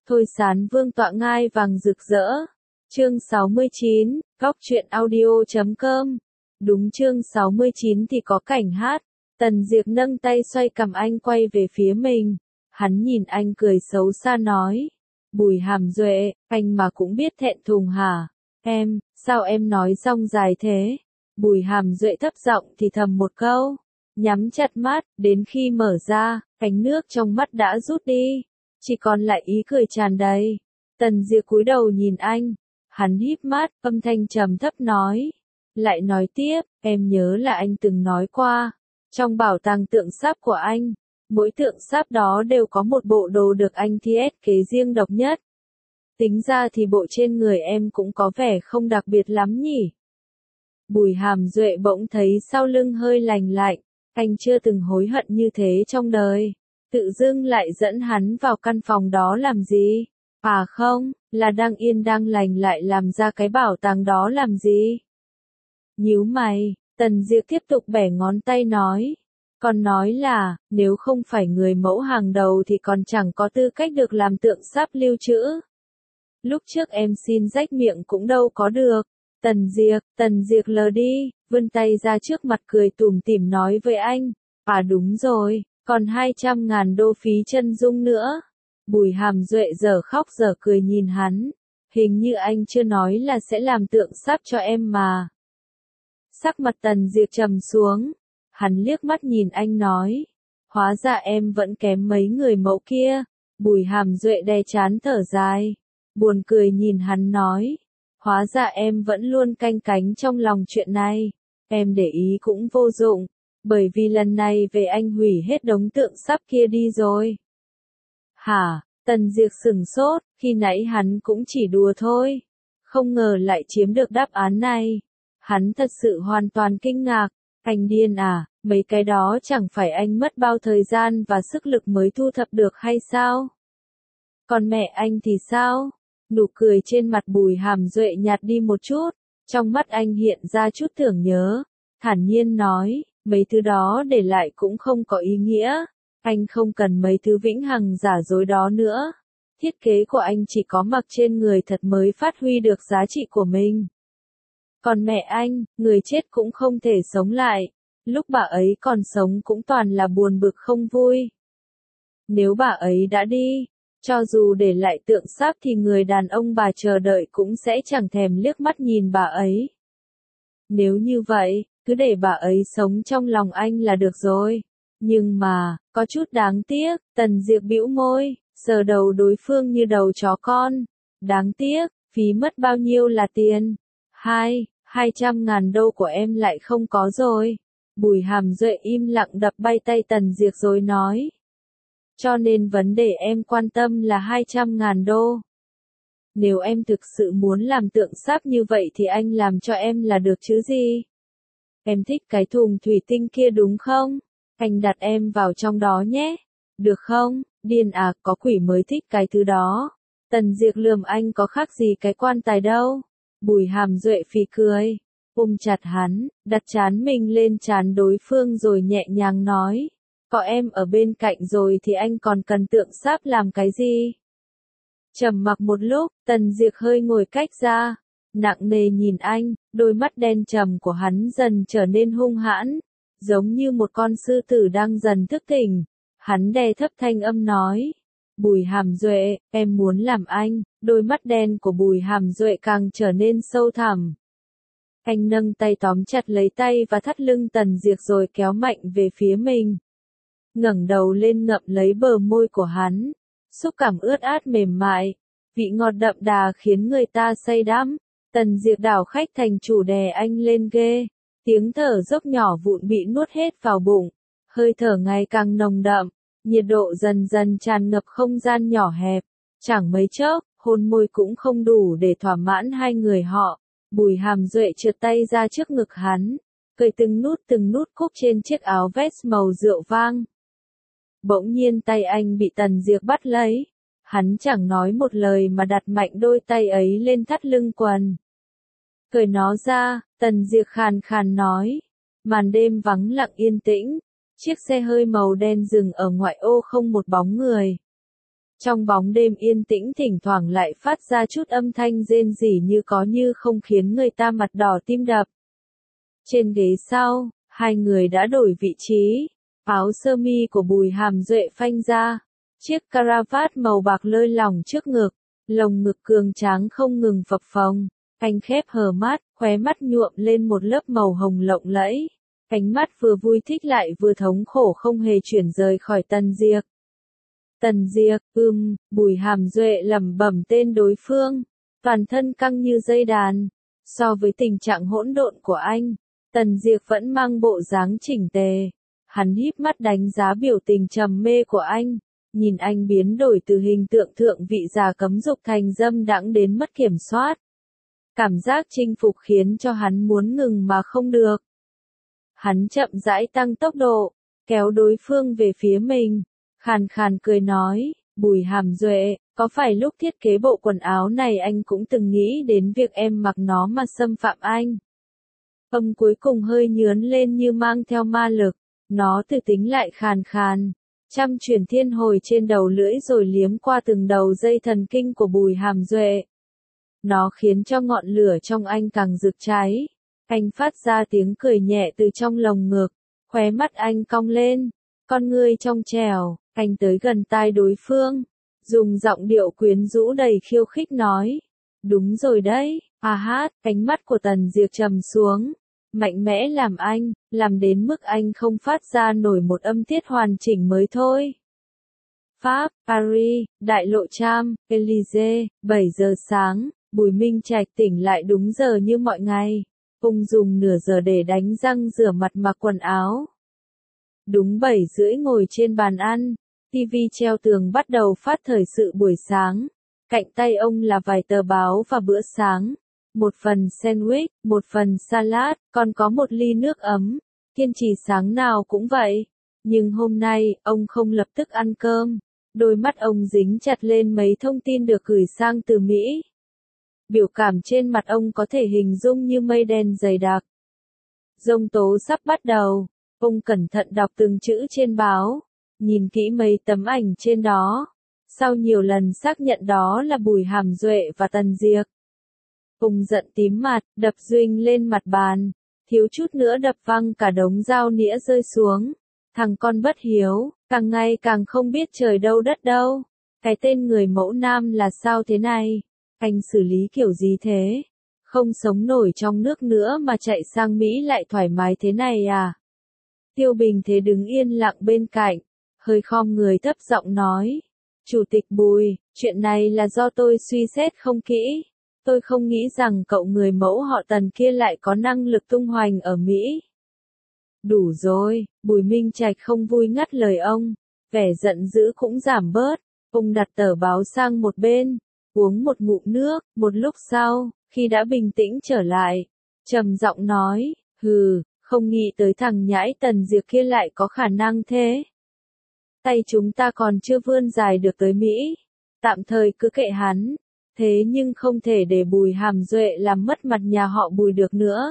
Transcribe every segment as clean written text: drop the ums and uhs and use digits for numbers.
Thôi Sán Vương tọa ngai vàng rực rỡ. Chương 69, Góc truyện audio.com. Đúng chương 69 thì có cảnh hát. Tần Diệp nâng tay xoay cầm anh quay về phía mình. Hắn nhìn anh cười xấu xa nói. Bùi Hàm Duệ, anh mà cũng biết thẹn thùng hả? Em, sao em nói rong dài thế? Bùi Hàm Duệ thấp giọng thì thầm một câu. Nhắm chặt mắt, đến khi mở ra, ánh nước trong mắt đã rút đi. Chỉ còn lại ý cười tràn đầy. Tần Diệp cúi đầu nhìn anh. Hắn híp mắt, âm thanh trầm thấp nói. Lại nói tiếp, em nhớ là anh từng nói qua. Trong bảo tàng tượng sáp của anh, mỗi tượng sáp đó đều có một bộ đồ được anh thiết kế riêng độc nhất. Tính ra thì bộ trên người em cũng có vẻ không đặc biệt lắm nhỉ. Bùi Hàm Duệ bỗng thấy sau lưng hơi lành lạnh. Anh chưa từng hối hận như thế trong đời. Tự dưng lại dẫn hắn vào căn phòng đó làm gì? À không, là đang yên đang lành lại làm ra cái bảo tàng đó làm gì? Nhíu mày, Tần Diệp tiếp tục bẻ ngón tay nói. Còn nói là, nếu không phải người mẫu hàng đầu thì còn chẳng có tư cách được làm tượng sáp lưu trữ. Lúc trước em xin rách miệng cũng đâu có được. Tần Diệp lờ đi, vươn tay ra trước mặt cười tủm tỉm nói với anh. À đúng rồi, còn 200.000 đô phí chân dung nữa. Bùi Hàm Duệ giờ khóc giờ cười nhìn hắn. Hình như anh chưa nói là sẽ làm tượng sáp cho em mà. Sắc mặt Tần Diệp trầm xuống. Hắn liếc mắt nhìn anh nói. Hóa ra em vẫn kém mấy người mẫu kia. Bùi Hàm Duệ đè trán thở dài. Buồn cười nhìn hắn nói. Hóa ra em vẫn luôn canh cánh trong lòng chuyện này. Em để ý cũng vô dụng. Bởi vì lần này về anh hủy hết đống tượng sáp kia đi rồi. Hả? Tần Diệp sửng sốt, khi nãy hắn cũng chỉ đùa thôi. Không ngờ lại chiếm được đáp án này. Hắn thật sự hoàn toàn kinh ngạc. Anh điên à, mấy cái đó chẳng phải anh mất bao thời gian và sức lực mới thu thập được hay sao? Còn mẹ anh thì sao? Nụ cười trên mặt Bùi Hàm Duệ nhạt đi một chút. Trong mắt anh hiện ra chút tưởng nhớ. Thản nhiên nói, mấy thứ đó để lại cũng không có ý nghĩa. Anh không cần mấy thứ vĩnh hằng giả dối đó nữa. Thiết kế của anh chỉ có mặc trên người thật mới phát huy được giá trị của mình. Còn mẹ anh, người chết cũng không thể sống lại. Lúc bà ấy còn sống cũng toàn là buồn bực không vui. Nếu bà ấy đã đi, cho dù để lại tượng sáp thì người đàn ông bà chờ đợi cũng sẽ chẳng thèm liếc mắt nhìn bà ấy. Nếu như vậy, cứ để bà ấy sống trong lòng anh là được rồi. Nhưng mà, có chút đáng tiếc, Tần Diệp bĩu môi, sờ đầu đối phương như đầu chó con. Đáng tiếc, phí mất bao nhiêu là tiền? 200.000 đô của em lại không có rồi. Bùi Hàm Duệ im lặng đập bay tay Tần Diệp rồi nói. Cho nên vấn đề em quan tâm là 200.000 đô. Nếu em thực sự muốn làm tượng sáp như vậy thì anh làm cho em là được chứ gì? Em thích cái thùng thủy tinh kia đúng không? Anh đặt em vào trong đó nhé. Được không? Điên à, có quỷ mới thích cái thứ đó. Tần Diệp lườm anh có khác gì cái quan tài đâu. Bùi Hàm Duệ phì cười. Ôm chặt hắn, đặt trán mình lên trán đối phương rồi nhẹ nhàng nói. Có em ở bên cạnh rồi thì anh còn cần tượng sáp làm cái gì? Trầm mặc một lúc, Tần Diệp hơi ngồi cách ra. Nặng nề nhìn anh, đôi mắt đen trầm của hắn dần trở nên hung hãn. Giống như một con sư tử đang dần thức tỉnh. Hắn đè thấp thanh âm nói. Bùi Hàm Duệ, em muốn làm anh. Đôi mắt đen của Bùi Hàm Duệ càng trở nên sâu thẳm. Anh nâng tay tóm chặt lấy tay và thắt lưng Tần Diệp rồi kéo mạnh về phía mình. Ngẩng đầu lên ngậm lấy bờ môi của hắn. Xúc cảm ướt át mềm mại. Vị ngọt đậm đà khiến người ta say đắm. Tần Diệp đảo khách thành chủ đè anh lên ghê. Tiếng thở dốc nhỏ vụn bị nuốt hết vào bụng. Hơi thở ngày càng nồng đậm. Nhiệt độ dần dần tràn ngập không gian nhỏ hẹp. Chẳng mấy chốc, hôn môi cũng không đủ để thỏa mãn hai người họ. Bùi Hàm Duệ trượt tay ra trước ngực hắn. Cởi từng nút cúc trên chiếc áo vest màu rượu vang. Bỗng nhiên tay anh bị Tần Diệp bắt lấy. Hắn chẳng nói một lời mà đặt mạnh đôi tay ấy lên thắt lưng quần. Cởi nó ra, Tần Diệp khàn khàn nói. Màn đêm vắng lặng yên tĩnh. Chiếc xe hơi màu đen dừng ở ngoại ô không một bóng người. Trong bóng đêm yên tĩnh thỉnh thoảng lại phát ra chút âm thanh rên rỉ như có như không khiến người ta mặt đỏ tim đập. Trên ghế sau, hai người đã đổi vị trí, áo sơ mi của Bùi Hàm Duệ phanh ra, chiếc caravat màu bạc lơi lỏng trước ngực, lồng ngực cường tráng không ngừng phập phồng, anh khép hờ mắt, khóe mắt nhuộm lên một lớp màu hồng lộng lẫy, ánh mắt vừa vui thích lại vừa thống khổ không hề chuyển rời khỏi Tần Diệc. Tần Diệc, Bùi Hàm Duệ lẩm bẩm tên đối phương, toàn thân căng như dây đàn. So với tình trạng hỗn độn của anh, Tần Diệc vẫn mang bộ dáng chỉnh tề. Hắn híp mắt đánh giá biểu tình trầm mê của anh, nhìn anh biến đổi từ hình tượng thượng vị già cấm dục thành dâm đãng đến mất kiểm soát. Cảm giác chinh phục khiến cho hắn muốn ngừng mà không được. Hắn chậm rãi tăng tốc độ, kéo đối phương về phía mình, khàn khàn cười nói, Bùi Hàm Duệ, có phải lúc thiết kế bộ quần áo này anh cũng từng nghĩ đến việc em mặc nó mà xâm phạm anh? Âm cuối cùng hơi nhướn lên như mang theo ma lực, nó từ tính lại khàn khàn, trăm chuyển thiên hồi trên đầu lưỡi rồi liếm qua từng đầu dây thần kinh của Bùi Hàm Duệ. Nó khiến cho ngọn lửa trong anh càng rực cháy. Anh phát ra tiếng cười nhẹ từ trong lồng ngực, khóe mắt anh cong lên, con ngươi trong trẻo, anh tới gần tai đối phương, dùng giọng điệu quyến rũ đầy khiêu khích nói, đúng rồi đấy, ánh mắt của Tần Diệc trầm xuống, mạnh mẽ làm đến mức anh không phát ra nổi một âm tiết hoàn chỉnh mới thôi. Pháp, Paris, Đại lộ Cham, Élysée, 7 giờ sáng, Bùi Minh Trạch tỉnh lại đúng giờ như mọi ngày. Ông dùng nửa giờ để đánh răng rửa mặt mặc quần áo. Đúng 7:30 ngồi trên bàn ăn, TV treo tường bắt đầu phát thời sự buổi sáng. Cạnh tay ông là vài tờ báo và bữa sáng, một phần sandwich, một phần salad, còn có một ly nước ấm. Kiên trì sáng nào cũng vậy. Nhưng hôm nay, ông không lập tức ăn cơm. Đôi mắt ông dính chặt lên mấy thông tin được gửi sang từ Mỹ. Biểu cảm trên mặt ông có thể hình dung như mây đen dày đặc. Giông tố sắp bắt đầu, ông cẩn thận đọc từng chữ trên báo, nhìn kỹ mấy tấm ảnh trên đó. Sau nhiều lần xác nhận đó là Bùi Hàm Duệ và Tần Diệc, ông giận tím mặt, đập duinh lên mặt bàn, thiếu chút nữa đập văng cả đống dao nĩa rơi xuống. Thằng con bất hiếu, càng ngày càng không biết trời đâu đất đâu. Cái tên người mẫu nam là sao thế này? Anh xử lý kiểu gì thế? Không sống nổi trong nước nữa mà chạy sang Mỹ lại thoải mái thế này à? Tiêu Bình Thế đứng yên lặng bên cạnh, hơi khom người thấp giọng nói. Chủ tịch Bùi, chuyện này là do tôi suy xét không kỹ. Tôi không nghĩ rằng cậu người mẫu họ Tần kia lại có năng lực tung hoành ở Mỹ. Đủ rồi, Bùi Minh Trạch không vui ngắt lời ông, vẻ giận dữ cũng giảm bớt. Ông đặt tờ báo sang một bên, uống một ngụm nước, một lúc sau, khi đã bình tĩnh trở lại, trầm giọng nói, không nghĩ tới thằng nhãi Tần Diệc kia lại có khả năng thế. Tay chúng ta còn chưa vươn dài được tới Mỹ, tạm thời cứ kệ hắn, thế nhưng không thể để Bùi Hàm Duệ làm mất mặt nhà họ Bùi được nữa.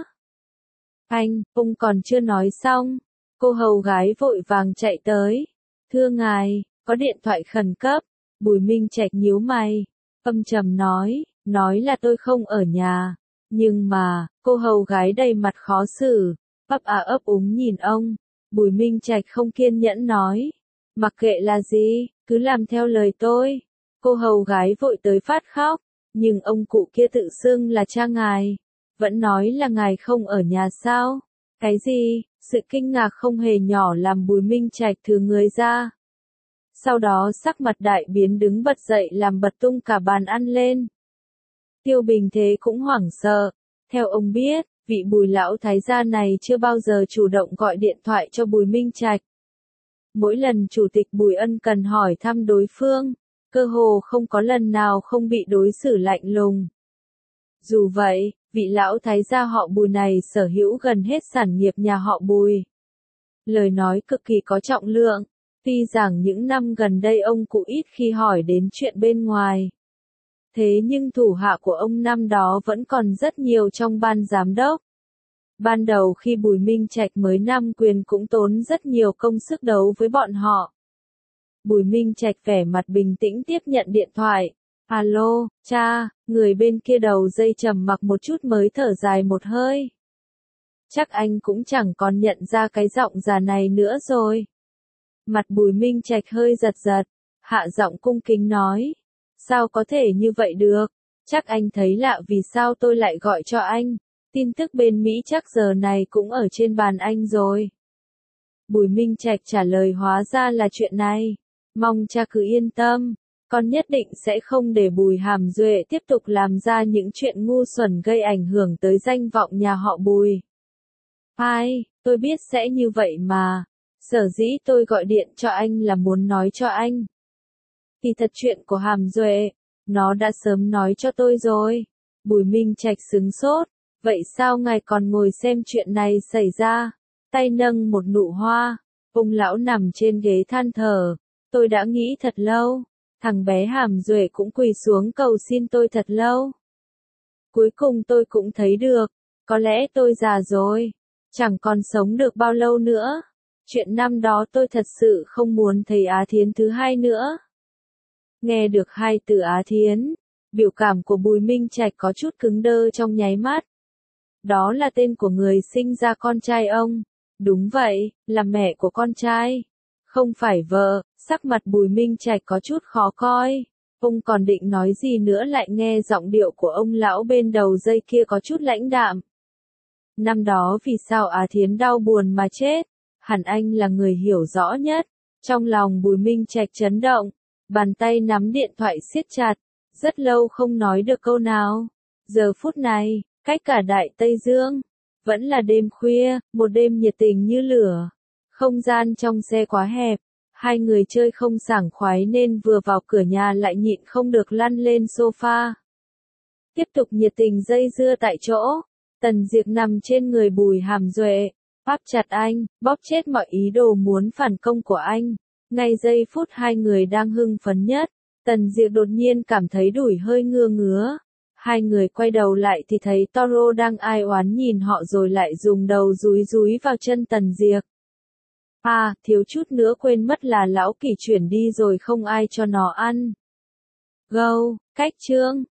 Ông còn chưa nói xong, cô hầu gái vội vàng chạy tới. Thưa ngài, có điện thoại khẩn cấp. Bùi Minh Trạch nhíu mày, âm trầm nói là tôi không ở nhà. Nhưng mà, cô hầu gái đầy mặt khó xử, ấp ấp úng nhìn ông. Bùi Minh Trạch không kiên nhẫn nói, mặc kệ là gì, cứ làm theo lời tôi. Cô hầu gái vội tới phát khóc, nhưng ông cụ kia tự xưng là cha ngài, vẫn nói là ngài không ở nhà sao? Cái gì? Sự kinh ngạc không hề nhỏ làm Bùi Minh Trạch thừ người ra. Sau đó sắc mặt đại biến đứng bật dậy làm bật tung cả bàn ăn lên. Tiêu Bình Thế cũng hoảng sợ. Theo ông biết, vị Bùi lão thái gia này chưa bao giờ chủ động gọi điện thoại cho Bùi Minh Trạch. Mỗi lần chủ tịch Bùi ân cần hỏi thăm đối phương, cơ hồ không có lần nào không bị đối xử lạnh lùng. Dù vậy, vị lão thái gia họ Bùi này sở hữu gần hết sản nghiệp nhà họ Bùi. Lời nói cực kỳ có trọng lượng, tuy rằng những năm gần đây ông cụ ít khi hỏi đến chuyện bên ngoài. Thế nhưng thủ hạ của ông năm đó vẫn còn rất nhiều trong ban giám đốc. Ban đầu khi Bùi Minh Trạch mới nắm quyền cũng tốn rất nhiều công sức đấu với bọn họ. Bùi Minh Trạch vẻ mặt bình tĩnh tiếp nhận điện thoại. Alo, cha, người bên kia đầu dây trầm mặc một chút mới thở dài một hơi. Chắc anh cũng chẳng còn nhận ra cái giọng già này nữa rồi. Mặt Bùi Minh Trạch hơi giật giật, hạ giọng cung kính nói. Sao có thể như vậy được? Chắc anh thấy lạ vì sao tôi lại gọi cho anh. Tin tức bên Mỹ chắc giờ này cũng ở trên bàn anh rồi. Bùi Minh Trạch trả lời hóa ra là chuyện này. Mong cha cứ yên tâm. Con nhất định sẽ không để Bùi Hàm Duệ tiếp tục làm ra những chuyện ngu xuẩn gây ảnh hưởng tới danh vọng nhà họ Bùi. Ai, tôi biết sẽ như vậy mà. Sở dĩ tôi gọi điện cho anh là muốn nói cho anh. Thì thật chuyện của Hàm Duệ, nó đã sớm nói cho tôi rồi. Bùi Minh Trạch sững sốt. Vậy sao ngài còn ngồi xem chuyện này xảy ra? Tay nâng một nụ hoa. Ông lão nằm trên ghế than thở. Tôi đã nghĩ thật lâu. Thằng bé Hàm Duệ cũng quỳ xuống cầu xin tôi thật lâu. Cuối cùng tôi cũng thấy được. Có lẽ tôi già rồi. Chẳng còn sống được bao lâu nữa. Chuyện năm đó tôi thật sự không muốn thấy Á Thiến thứ hai nữa. Nghe được hai từ Á Thiến, biểu cảm của Bùi Minh Trạch có chút cứng đơ trong nháy mắt. Đó là tên của người sinh ra con trai ông. Đúng vậy, là mẹ của con trai. Không phải vợ. Sắc mặt Bùi Minh Trạch có chút khó coi. Ông còn định nói gì nữa lại nghe giọng điệu của ông lão bên đầu dây kia có chút lãnh đạm. Năm đó vì sao Á Thiến đau buồn mà chết? Hẳn anh là người hiểu rõ nhất. Trong lòng Bùi Minh Trạch chấn động. Bàn tay nắm điện thoại siết chặt. Rất lâu không nói được câu nào. Giờ phút này, cách cả Đại Tây Dương. Vẫn là đêm khuya, một đêm nhiệt tình như lửa. Không gian trong xe quá hẹp. Hai người chơi không sảng khoái nên vừa vào cửa nhà lại nhịn không được lăn lên sofa. Tiếp tục nhiệt tình dây dưa tại chỗ. Tần Diệp nằm trên người Bùi Hàm Duệ, áp chặt anh, bóp chết mọi ý đồ muốn phản công của anh. Ngay giây phút hai người đang hưng phấn nhất, Tần Diệp đột nhiên cảm thấy đùi hơi ngứa ngứa. Hai người quay đầu lại thì thấy Toro đang ai oán nhìn họ rồi lại dùng đầu dúi dúi vào chân Tần Diệp. À, thiếu chút nữa quên mất là lão Kỷ chuyển đi rồi không ai cho nó ăn. Gâu, cách chương.